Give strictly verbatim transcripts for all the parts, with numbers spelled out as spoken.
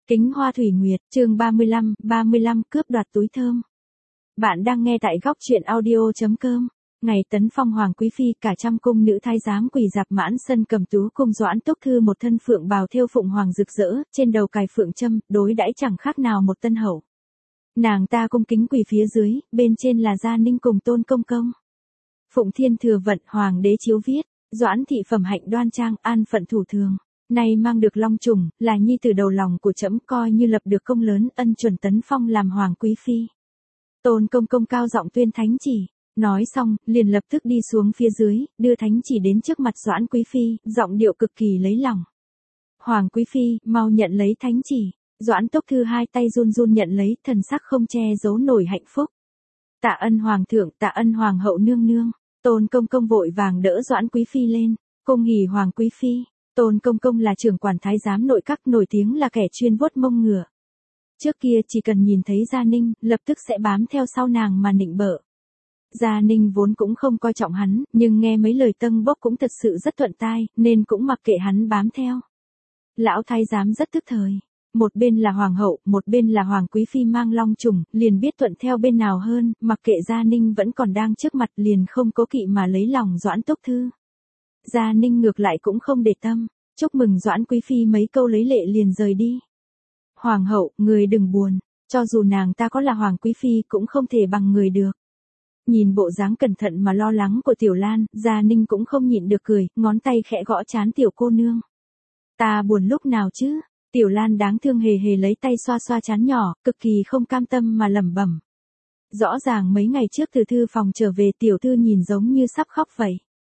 Kính Hoa Thủy Nguyệt, chương ba mươi lăm, ba mươi lăm cướp đoạt túi thơm. Bạn đang nghe tại góc truyện audio.com. Ngày tấn phong hoàng quý phi, cả trăm cung nữ thái giám quỳ dạp mãn sân cầm tú cùng Doãn Túc Thư một thân phượng bào thêu phụng hoàng rực rỡ, trên đầu cài phượng châm, đối đãi chẳng khác nào một tân hậu. Nàng ta cung kính quỳ phía dưới, bên trên là Gia Ninh cùng Tôn Công Công. Phụng Thiên Thừa Vận, hoàng đế chiếu viết, Doãn thị phẩm hạnh đoan trang, an phận thủ thường. Nay mang được long trùng, là nhi tử đầu lòng của trẫm, coi như lập được công lớn, ân chuẩn tấn phong làm hoàng quý phi. Tôn Công Công cao giọng tuyên thánh chỉ, nói xong, liền lập tức đi xuống phía dưới, đưa thánh chỉ đến trước mặt Doãn quý phi, giọng điệu cực kỳ lấy lòng. Hoàng quý phi, mau nhận lấy thánh chỉ. Doãn Túc Thư hai tay run run nhận lấy, thần sắc không che giấu nổi hạnh phúc. Tạ ân hoàng thượng, tạ ân hoàng hậu nương nương. Tôn Công Công vội vàng đỡ Doãn quý phi lên, cung hỉ hoàng quý phi. Tôn Công Công là trưởng quản thái giám nội các, nổi tiếng là kẻ chuyên vuốt mông ngựa. Trước kia chỉ cần nhìn thấy Gia Ninh, lập tức sẽ bám theo sau nàng mà nịnh bợ. Gia Ninh vốn cũng không coi trọng hắn, nhưng nghe mấy lời tâng bốc cũng thật sự rất thuận tai, nên cũng mặc kệ hắn bám theo. Lão thái giám rất tức thời. Một bên là hoàng hậu, một bên là hoàng quý phi mang long trùng, liền biết thuận theo bên nào hơn, mặc kệ Gia Ninh vẫn còn đang trước mặt liền không cố kỵ mà lấy lòng Doãn Túc Thư. Gia Ninh ngược lại cũng không để tâm, chúc mừng Doãn quý phi mấy câu lấy lệ liền rời đi. Hoàng hậu, người đừng buồn, cho dù nàng ta có là hoàng quý phi cũng không thể bằng người được. Nhìn bộ dáng cẩn thận mà lo lắng của Tiểu Lan, Gia Ninh cũng không nhịn được cười, ngón tay khẽ gõ trán tiểu cô nương. Ta buồn lúc nào chứ? Tiểu Lan đáng thương hề hề lấy tay xoa xoa trán nhỏ, cực kỳ không cam tâm mà lẩm bẩm. Rõ ràng mấy ngày trước từ thư phòng trở về tiểu thư nhìn giống như sắp khóc vậy.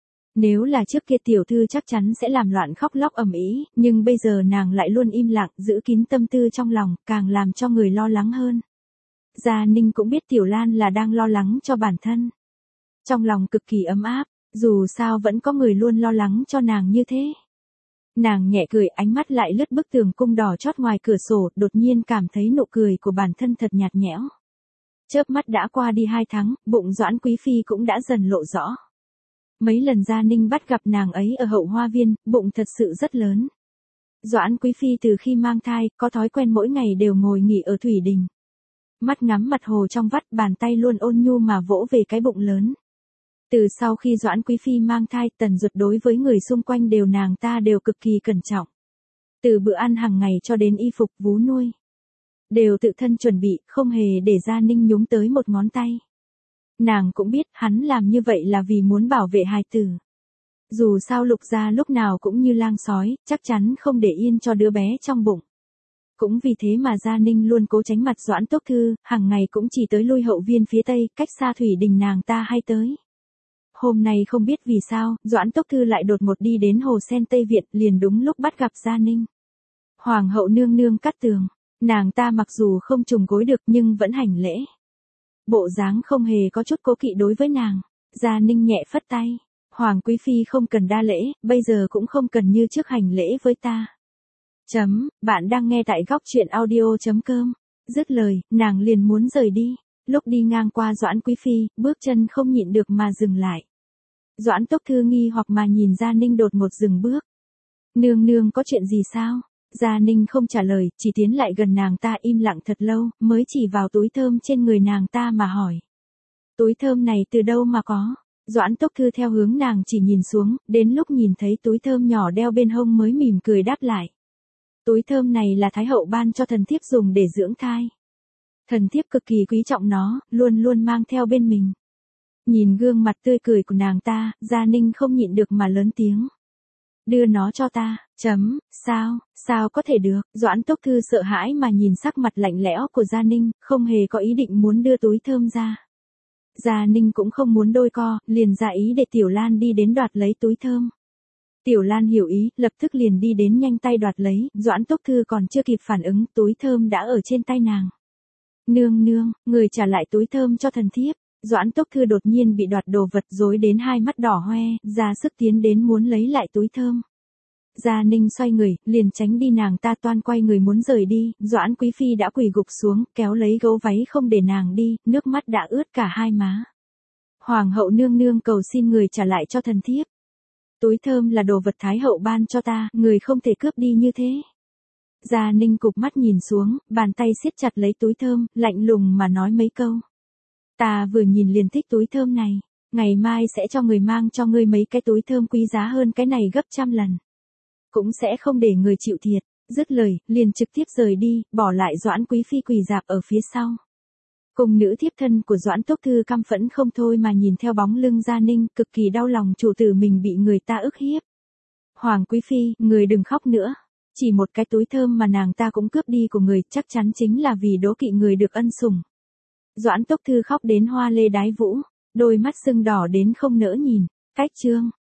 Nếu là trước kia tiểu thư chắc chắn sẽ làm loạn khóc lóc ầm ĩ, nhưng bây giờ nàng lại luôn im lặng, giữ kín tâm tư trong lòng, càng làm cho người lo lắng hơn. Gia Ninh cũng biết Tiểu Lan là đang lo lắng cho bản thân. Trong lòng cực kỳ ấm áp, dù sao vẫn có người luôn lo lắng cho nàng như thế. Nàng nhẹ cười, ánh mắt lại lướt bức tường cung đỏ chót ngoài cửa sổ, đột nhiên cảm thấy nụ cười của bản thân thật nhạt nhẽo. Chớp mắt đã qua đi hai tháng, bụng Doãn quý phi cũng đã dần lộ rõ. Mấy lần Gia Ninh bắt gặp nàng ấy ở hậu hoa viên, bụng thật sự rất lớn. Doãn quý phi từ khi mang thai, có thói quen mỗi ngày đều ngồi nghỉ ở thủy đình. Mắt ngắm mặt hồ trong vắt, bàn tay luôn ôn nhu mà vỗ về cái bụng lớn. Từ sau khi Doãn quý phi mang thai, Tần Duật đối với người xung quanh đều nàng ta đều cực kỳ cẩn trọng. Từ bữa ăn hàng ngày cho đến y phục vú nuôi, đều tự thân chuẩn bị, không hề để Gia Ninh nhúng tới một ngón tay. Nàng cũng biết hắn làm như vậy là vì muốn bảo vệ hài tử. Dù sao Lục gia lúc nào cũng như lang sói, chắc chắn không để yên cho đứa bé trong bụng. Cũng vì thế mà Gia Ninh luôn cố tránh mặt Doãn Túc Thư, hàng ngày cũng chỉ tới lui hậu viên phía tây, cách xa thủy đình nàng ta hay tới. Hôm nay không biết vì sao, Doãn Túc Thư lại đột ngột đi đến hồ sen Tây Viện, liền đúng lúc bắt gặp Gia Ninh. Hoàng hậu nương nương cắt tường, nàng ta mặc dù không trùng gối được nhưng vẫn hành lễ. Bộ dáng không hề có chút cố kỵ đối với nàng. Gia Ninh nhẹ phất tay. Hoàng quý phi không cần đa lễ, bây giờ cũng không cần như trước hành lễ với ta. Chấm, bạn đang nghe tại góc truyện audio.com. Dứt lời, nàng liền muốn rời đi. Lúc đi ngang qua Doãn quý phi, bước chân không nhịn được mà dừng lại. Doãn Túc Thư nghi hoặc mà nhìn Gia Ninh đột ngột dừng bước. Nương nương có chuyện gì sao? Gia Ninh không trả lời, chỉ tiến lại gần nàng ta im lặng thật lâu, mới chỉ vào túi thơm trên người nàng ta mà hỏi. Túi thơm này từ đâu mà có? Doãn Túc Thư theo hướng nàng chỉ nhìn xuống, đến lúc nhìn thấy túi thơm nhỏ đeo bên hông mới mỉm cười đáp lại. Túi thơm này là Thái hậu ban cho thần thiếp dùng để dưỡng thai. Thần thiếp cực kỳ quý trọng nó, luôn luôn mang theo bên mình. Nhìn gương mặt tươi cười của nàng ta, Gia Ninh không nhịn được mà lớn tiếng. Đưa nó cho ta, chấm, sao, sao có thể được? Doãn Túc Thư sợ hãi mà nhìn sắc mặt lạnh lẽo của Gia Ninh, không hề có ý định muốn đưa túi thơm ra. Gia Ninh cũng không muốn đôi co, liền ra ý để Tiểu Lan đi đến đoạt lấy túi thơm. Tiểu Lan hiểu ý, lập tức liền đi đến nhanh tay đoạt lấy, Doãn Túc Thư còn chưa kịp phản ứng, túi thơm đã ở trên tay nàng. Nương nương, người trả lại túi thơm cho thần thiếp. Doãn Túc Thư đột nhiên bị đoạt đồ vật, rối đến hai mắt đỏ hoe, ra sức tiến đến muốn lấy lại túi thơm. Gia Ninh xoay người, liền tránh đi, nàng ta toan quay người muốn rời đi, Doãn quý phi đã quỳ gục xuống, kéo lấy gấu váy không để nàng đi, nước mắt đã ướt cả hai má. Hoàng hậu nương nương cầu xin người trả lại cho thần thiếp. Túi thơm là đồ vật Thái hậu ban cho ta, người không thể cướp đi như thế. Gia Ninh cụp mắt nhìn xuống, bàn tay siết chặt lấy túi thơm, lạnh lùng mà nói mấy câu. Ta vừa nhìn liền thích túi thơm này, ngày mai sẽ cho người mang cho ngươi mấy cái túi thơm quý giá hơn cái này gấp trăm lần. Cũng sẽ không để người chịu thiệt, dứt lời, liền trực tiếp rời đi, bỏ lại Doãn Quý Phi quỳ dạp ở phía sau. Cùng nữ thiếp thân của Doãn Tốc Thư căm phẫn không thôi mà nhìn theo bóng lưng Gia Ninh, cực kỳ đau lòng chủ tử mình bị người ta ức hiếp. Hoàng Quý Phi, người đừng khóc nữa. Chỉ một cái túi thơm mà nàng ta cũng cướp đi của người, chắc chắn chính là vì đố kỵ người được ân sủng. Doãn Tốc Thư khóc đến hoa lê đái vũ, đôi mắt sưng đỏ đến không nỡ nhìn. Cách chương